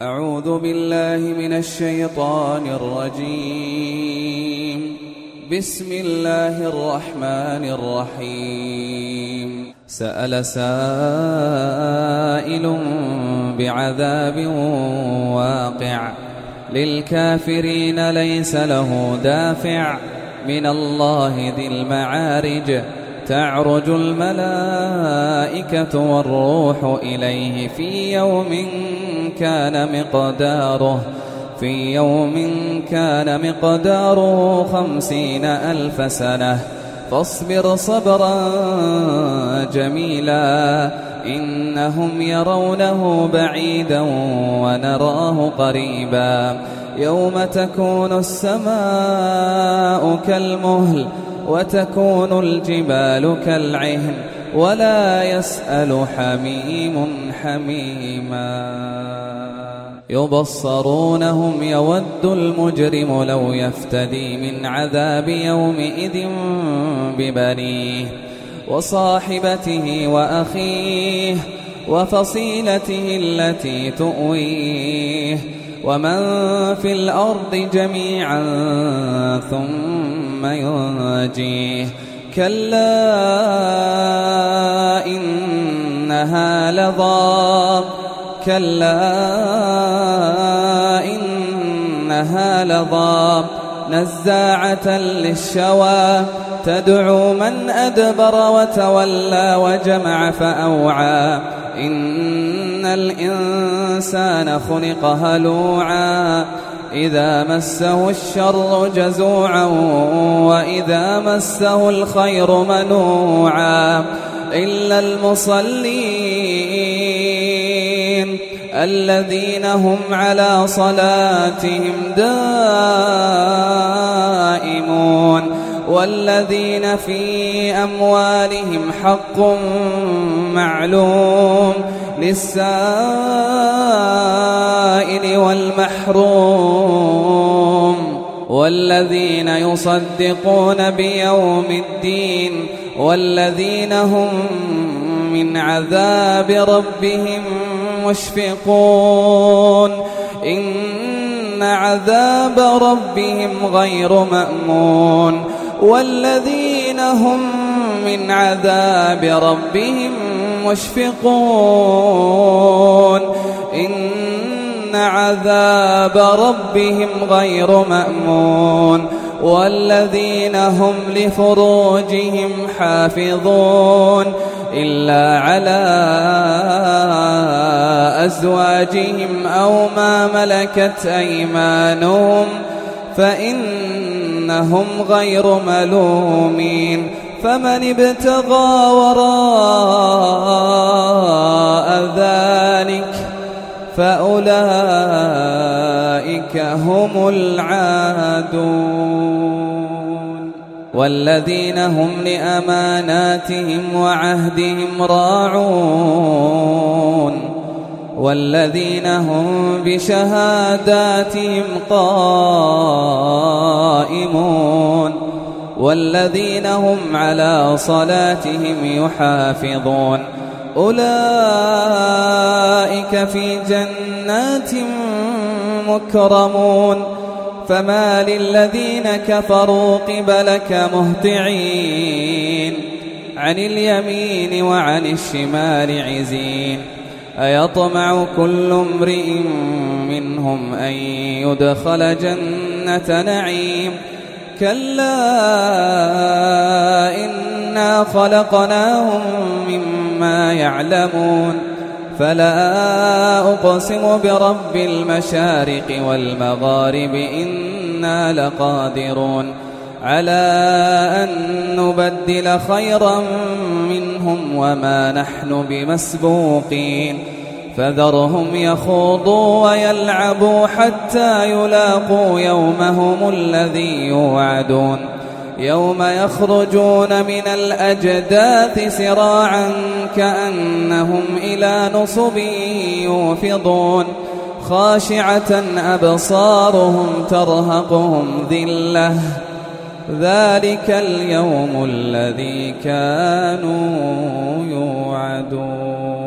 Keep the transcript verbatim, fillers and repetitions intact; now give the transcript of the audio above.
أعوذ بالله من الشيطان الرجيم. بسم الله الرحمن الرحيم. سأل سائل بعذاب واقع للكافرين ليس له دافع من الله ذي المعارج. تعرج الملائكة والروح إليه في يوم كان مقداره في يوم كان مقداره خمسين ألف سنة فاصبر صبرا جميلا إنهم يرونه بعيدا ونراه قريبا يوم تكون السماء كالمهل وتكون الجبال كالعهن ولا يسأل حميم حميما يبصرونهم يود المجرم لو يفتدي من عذاب يومئذ ببنيه وصاحبته وأخيه وفصيلته التي تؤويه ومن في الأرض جميعا ثم ينجيه كلا إنها لظى كلا إنها لظى نزاعة للشوى تدعو من أدبر وتولى وجمع فأوعى إن الإنسان خلق هلوعا إذا مسه الشر جزوعا وإذا مسه الخير منوعا إلا المصلين الذين هم على صلاتهم دائمون والذين في أموالهم حق معلوم للسائل والمحروم والذين يصدقون بيوم الدين والذين هم من عذاب ربهم مشفقون إن عذاب ربهم غير مأمون والذين هم من عذاب ربهم مشفقون إن عذاب ربهم غير مأمون والذين هم لفروجهم حافظون إلا على أزواجهم أو ما ملكت أيمانهم فإنهم غير ملومين فمن ابتغى وراء ذلك فأولئك هم العادون والذين هم لأماناتهم وعهدهم راعون والذين هم بشهاداتهم قائمون والذين هم على صلاتهم يحافظون أولئك في جنات مكرمون فما للذين كفروا قبلك مهطعين عن اليمين وعن الشمال عزين أيطمع كل امرئ منهم أن يدخل جنة نعيم كلا إنا خلقناهم مما يعلمون فلا أقسم برب المشارق والمغارب إنا لقادرون على أن نبدل خيرا منهم وما نحن بمسبوقين فذرهم يخوضوا ويلعبوا حتى يلاقوا يومهم الذي يوعدون يوم يخرجون من الأجداث سراعا كأنهم إلى نصب يوفضون خاشعة أبصارهم ترهقهم ذلة ذلك اليوم الذي كانوا يوعدون.